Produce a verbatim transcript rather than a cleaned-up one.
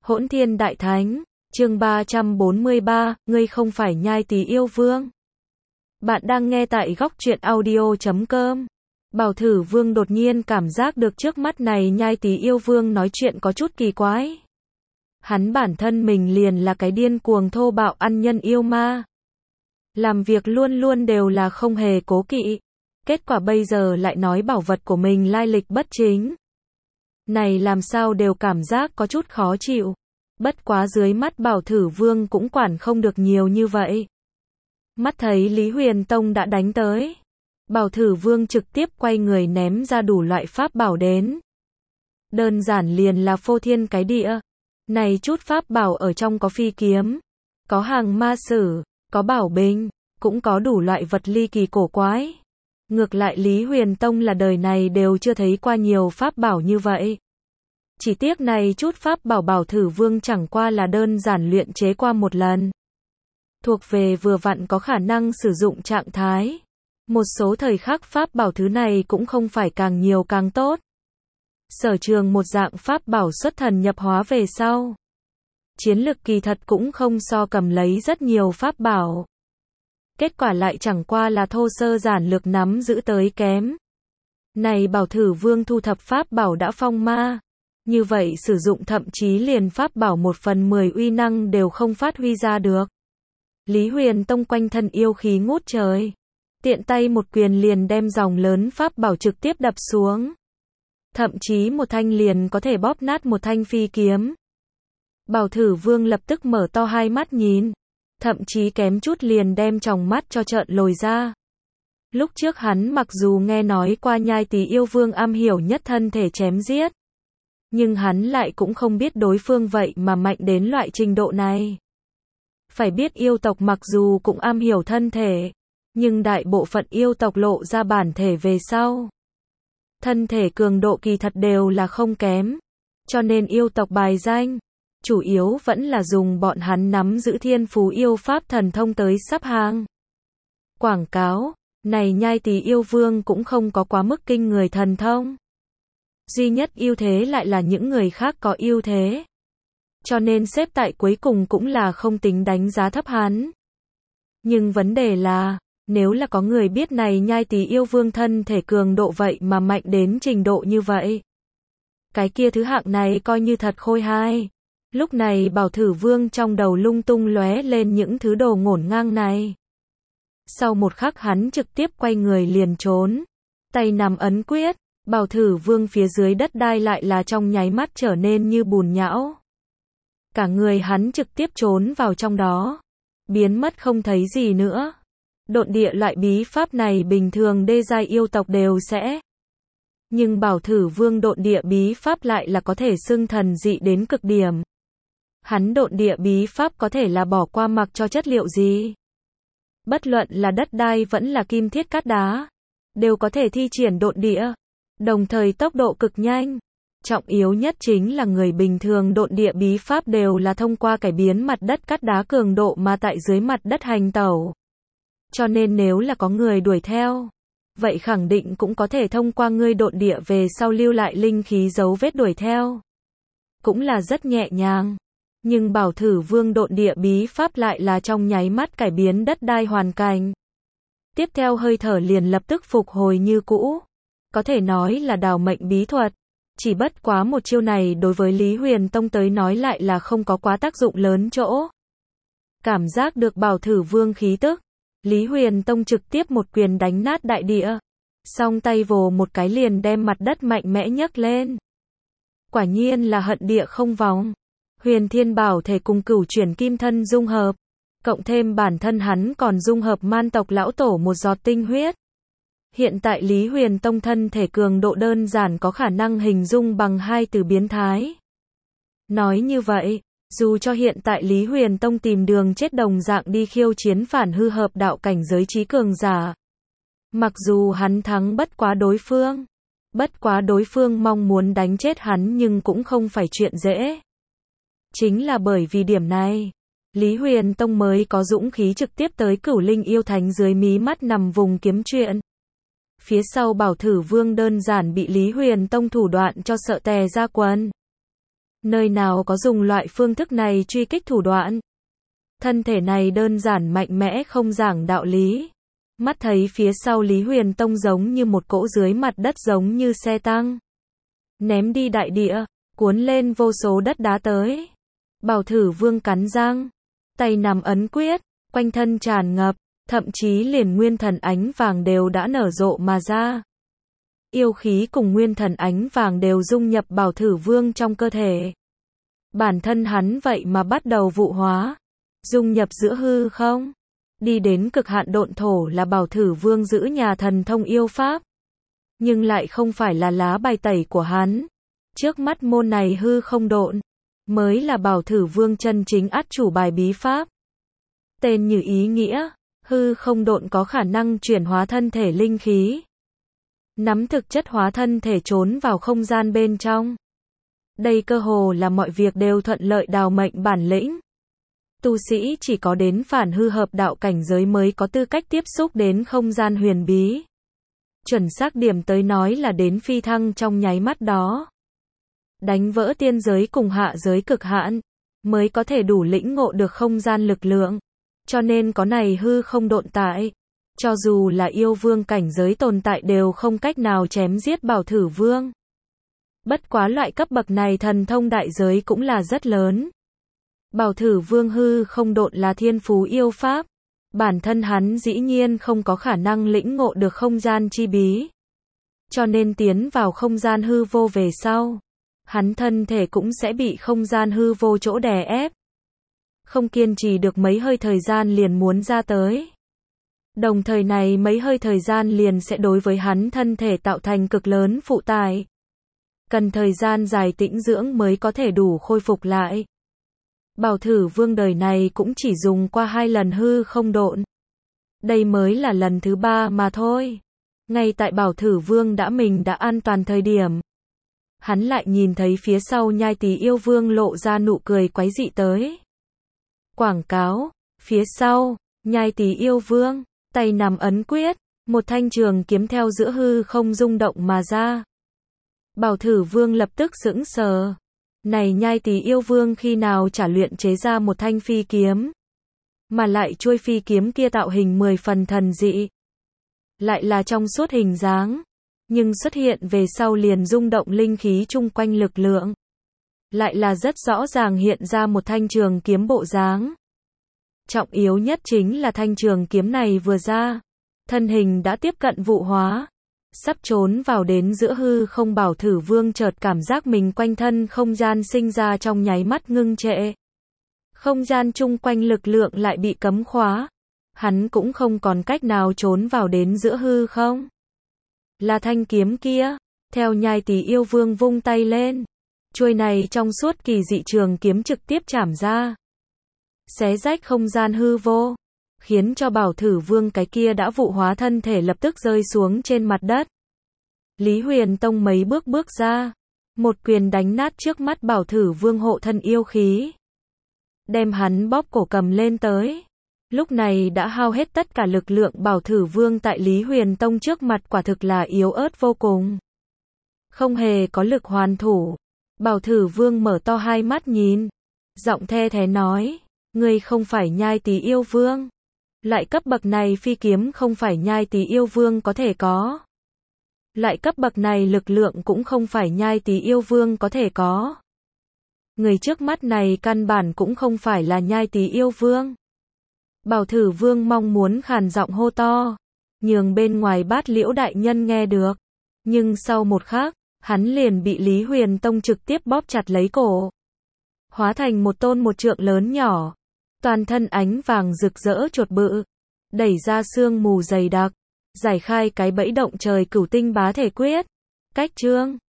Hỗn Thiên Đại Thánh, chương ba trăm bốn mươi ba, ngươi không phải Nhai Tý Yêu Vương. Bạn đang nghe tại góc truyện audio chấm com. Bảo Thử Vương đột nhiên cảm giác được trước mắt này Nhai Tý Yêu Vương nói chuyện có chút kỳ quái. Hắn bản thân mình liền là cái điên cuồng thô bạo ăn nhân yêu ma. Làm việc luôn luôn đều là không hề cố kỵ. Kết quả bây giờ lại nói bảo vật của mình lai lịch bất chính. Này làm sao đều cảm giác có chút khó chịu. Bất quá dưới mắt Bảo Thử Vương cũng quản không được nhiều như vậy. Mắt thấy Lý Huyền Tông đã đánh tới. Bảo Thử Vương trực tiếp quay người ném ra đủ loại pháp bảo đến. Đơn giản liền là phô thiên cái địa. Này chút pháp bảo ở trong có phi kiếm, có hàng ma sử, có bảo binh, cũng có đủ loại vật ly kỳ cổ quái. Ngược lại Lý Huyền Tông là đời này đều chưa thấy qua nhiều pháp bảo như vậy. Chỉ tiếc này chút pháp bảo Bảo Thử Vương chẳng qua là đơn giản luyện chế qua một lần. Thuộc về vừa vặn có khả năng sử dụng trạng thái. Một số thời khắc pháp bảo thứ này cũng không phải càng nhiều càng tốt. Sở trường một dạng pháp bảo xuất thần nhập hóa về sau. Chiến lực kỳ thật cũng không so cầm lấy rất nhiều pháp bảo. Kết quả lại chẳng qua là thô sơ giản lược nắm giữ tới kém. Này Bảo Thử Vương thu thập pháp bảo đã phong ma. Như vậy sử dụng thậm chí liền pháp bảo một phần mười uy năng đều không phát huy ra được. Lý Huyền Tông quanh thân yêu khí ngút trời. Tiện tay một quyền liền đem dòng lớn pháp bảo trực tiếp đập xuống. Thậm chí một thanh liền có thể bóp nát một thanh phi kiếm. Bảo Thử Vương lập tức mở to hai mắt nhìn. Thậm chí kém chút liền đem tròng mắt cho trợn lồi ra. Lúc trước hắn mặc dù nghe nói qua Nhai Tý Yêu Vương am hiểu nhất thân thể chém giết. Nhưng hắn lại cũng không biết đối phương vậy mà mạnh đến loại trình độ này. Phải biết yêu tộc mặc dù cũng am hiểu thân thể. Nhưng đại bộ phận yêu tộc lộ ra bản thể về sau. Thân thể cường độ kỳ thật đều là không kém. Cho nên yêu tộc bài danh. Chủ yếu vẫn là dùng bọn hắn nắm giữ thiên phú yêu pháp thần thông tới sắp hàng. Quảng cáo, này Nhai Tý Yêu Vương cũng không có quá mức kinh người thần thông. Duy nhất ưu thế lại là những người khác có ưu thế. Cho nên xếp tại cuối cùng cũng là không tính đánh giá thấp hắn. Nhưng vấn đề là, nếu là có người biết này Nhai Tý Yêu Vương thân thể cường độ vậy mà mạnh đến trình độ như vậy. Cái kia thứ hạng này coi như thật khôi hai. Lúc này Bảo Thử Vương trong đầu lung tung lóe lên những thứ đồ ngổn ngang này. Sau một khắc hắn trực tiếp quay người liền trốn. Tay nắm ấn quyết, Bảo Thử Vương phía dưới đất đai lại là trong nháy mắt trở nên như bùn nhão. Cả người hắn trực tiếp trốn vào trong đó. Biến mất không thấy gì nữa. Độn địa loại bí pháp này bình thường đê giai yêu tộc đều sẽ. Nhưng Bảo Thử Vương độn địa bí pháp lại là có thể xưng thần dị đến cực điểm. Hắn độn địa bí pháp có thể là bỏ qua mặc cho chất liệu gì. Bất luận là đất đai vẫn là kim thiết cát đá. Đều có thể thi triển độn địa. Đồng thời tốc độ cực nhanh. Trọng yếu nhất chính là người bình thường độn địa bí pháp đều là thông qua cải biến mặt đất cát đá cường độ mà tại dưới mặt đất hành tẩu. Cho nên nếu là có người đuổi theo, vậy khẳng định cũng có thể thông qua ngươi độn địa về sau lưu lại linh khí dấu vết đuổi theo. Cũng là rất nhẹ nhàng. Nhưng Bảo Thử Vương độn địa bí pháp lại là trong nháy mắt cải biến đất đai hoàn cảnh. Tiếp theo hơi thở liền lập tức phục hồi như cũ. Có thể nói là đào mệnh bí thuật. Chỉ bất quá một chiêu này đối với Lý Huyền Tông tới nói lại là không có quá tác dụng lớn chỗ. Cảm giác được Bảo Thử Vương khí tức. Lý Huyền Tông trực tiếp một quyền đánh nát đại địa. Song tay vồ một cái liền đem mặt đất mạnh mẽ nhấc lên. Quả nhiên là hận địa không vòng. Huyền Thiên Bảo thể cùng Cửu Chuyển Kim Thân dung hợp. Cộng thêm bản thân hắn còn dung hợp man tộc lão tổ một giọt tinh huyết. Hiện tại Lý Huyền Tông thân thể cường độ đơn giản có khả năng hình dung bằng hai từ biến thái. Nói như vậy, dù cho hiện tại Lý Huyền Tông tìm đường chết đồng dạng đi khiêu chiến phản hư hợp đạo cảnh giới trí cường giả. Mặc dù hắn thắng bất quá đối phương. Bất quá đối phương mong muốn đánh chết hắn nhưng cũng không phải chuyện dễ. Chính là bởi vì điểm này, Lý Huyền Tông mới có dũng khí trực tiếp tới Cửu Linh Yêu Thánh dưới mí mắt nằm vùng kiếm chuyện. Phía sau Bảo Thử Vương đơn giản bị Lý Huyền Tông thủ đoạn cho sợ tè ra quần. Nơi nào có dùng loại phương thức này truy kích thủ đoạn. Thân thể này đơn giản mạnh mẽ không giảng đạo lý. Mắt thấy phía sau Lý Huyền Tông giống như một cỗ dưới mặt đất giống như xe tăng. Ném đi đại địa, cuốn lên vô số đất đá tới. Bảo Thử Vương cắn răng, tay nắm ấn quyết, quanh thân tràn ngập, thậm chí liền nguyên thần ánh vàng đều đã nở rộ mà ra. Yêu khí cùng nguyên thần ánh vàng đều dung nhập Bảo Thử Vương trong cơ thể. Bản thân hắn vậy mà bắt đầu vụ hóa, dung nhập giữa hư không. Đi đến cực hạn độn thổ là Bảo Thử Vương giữ nhà thần thông yêu pháp. Nhưng lại không phải là lá bài tẩy của hắn. Trước mắt môn này hư không độn, mới là Bảo Thử Vương chân chính át chủ bài bí pháp. Tên như ý nghĩa, hư không độn có khả năng chuyển hóa thân thể linh khí. Nắm thực chất hóa thân thể trốn vào không gian bên trong. Đây cơ hồ là mọi việc đều thuận lợi đào mệnh bản lĩnh. Tu sĩ chỉ có đến phản hư hợp đạo cảnh giới mới có tư cách tiếp xúc đến không gian huyền bí. Chuẩn xác điểm tới nói là đến phi thăng trong nháy mắt đó. Đánh vỡ tiên giới cùng hạ giới cực hạn, mới có thể đủ lĩnh ngộ được không gian lực lượng. Cho nên có này hư không độn tại. Cho dù là yêu vương cảnh giới tồn tại đều không cách nào chém giết Bảo Thử Vương. Bất quá loại cấp bậc này thần thông đại giới cũng là rất lớn. Bảo Thử Vương hư không độn là thiên phú yêu pháp. Bản thân hắn dĩ nhiên không có khả năng lĩnh ngộ được không gian chi bí. Cho nên tiến vào không gian hư vô về sau, hắn thân thể cũng sẽ bị không gian hư vô chỗ đè ép. Không kiên trì được mấy hơi thời gian liền muốn ra tới. Đồng thời này mấy hơi thời gian liền sẽ đối với hắn thân thể tạo thành cực lớn phụ tải. Cần thời gian dài tĩnh dưỡng mới có thể đủ khôi phục lại. Bảo Thử Vương đời này cũng chỉ dùng qua hai lần hư không độn. Đây mới là lần thứ ba mà thôi. Ngay tại Bảo Thử Vương đã mình đã an toàn thời điểm. Hắn lại nhìn thấy phía sau Nhai Tý Yêu Vương lộ ra nụ cười quái dị tới. Quảng cáo, phía sau, Nhai Tý Yêu Vương, tay nắm ấn quyết, một thanh trường kiếm theo giữa hư không rung động mà ra. Bảo Thử Vương lập tức sững sờ. Này Nhai Tý Yêu Vương khi nào trả luyện chế ra một thanh phi kiếm. Mà lại chuôi phi kiếm kia tạo hình mười phần thần dị. Lại là trong suốt hình dáng. Nhưng xuất hiện về sau liền rung động linh khí chung quanh lực lượng. Lại là rất rõ ràng hiện ra một thanh trường kiếm bộ dáng. Trọng yếu nhất chính là thanh trường kiếm này vừa ra. Thân hình đã tiếp cận vụ hóa. Sắp trốn vào đến giữa hư không. Bảo Thử Vương chợt cảm giác mình quanh thân không gian sinh ra trong nháy mắt ngưng trệ. Không gian chung quanh lực lượng lại bị cấm khóa. Hắn cũng không còn cách nào trốn vào đến giữa hư không. Là thanh kiếm kia. Theo Nhai Tý Yêu Vương vung tay lên. Chuôi này trong suốt kỳ dị trường kiếm trực tiếp chảm ra. Xé rách không gian hư vô. Khiến cho Bảo Thử Vương cái kia đã vụ hóa thân thể lập tức rơi xuống trên mặt đất. Lý Huyền Tông mấy bước bước ra. Một quyền đánh nát trước mắt Bảo Thử Vương hộ thân yêu khí. Đem hắn bóp cổ cầm lên tới. Lúc này đã hao hết tất cả lực lượng. Bảo Thử Vương tại Lý Huyền Tông trước mặt quả thực là yếu ớt vô cùng. Không hề có lực hoàn thủ. Bảo Thử Vương mở to hai mắt nhìn. Giọng the thế nói. Ngươi không phải Nhai Tý Yêu Vương. Loại cấp bậc này phi kiếm không phải Nhai Tý Yêu Vương có thể có. Loại cấp bậc này lực lượng cũng không phải Nhai Tý Yêu Vương có thể có. Người trước mắt này căn bản cũng không phải là Nhai Tý Yêu Vương. Bảo Thử Vương mong muốn khàn giọng hô to, nhường bên ngoài Bát Liễu đại nhân nghe được. Nhưng sau một khắc, hắn liền bị Lý Huyền Tông trực tiếp bóp chặt lấy cổ. Hóa thành một tôn một trượng lớn nhỏ. Toàn thân ánh vàng rực rỡ chuột bự. Đẩy ra sương mù dày đặc. Giải khai cái bẫy động trời cửu tinh bá thể quyết. Cách chương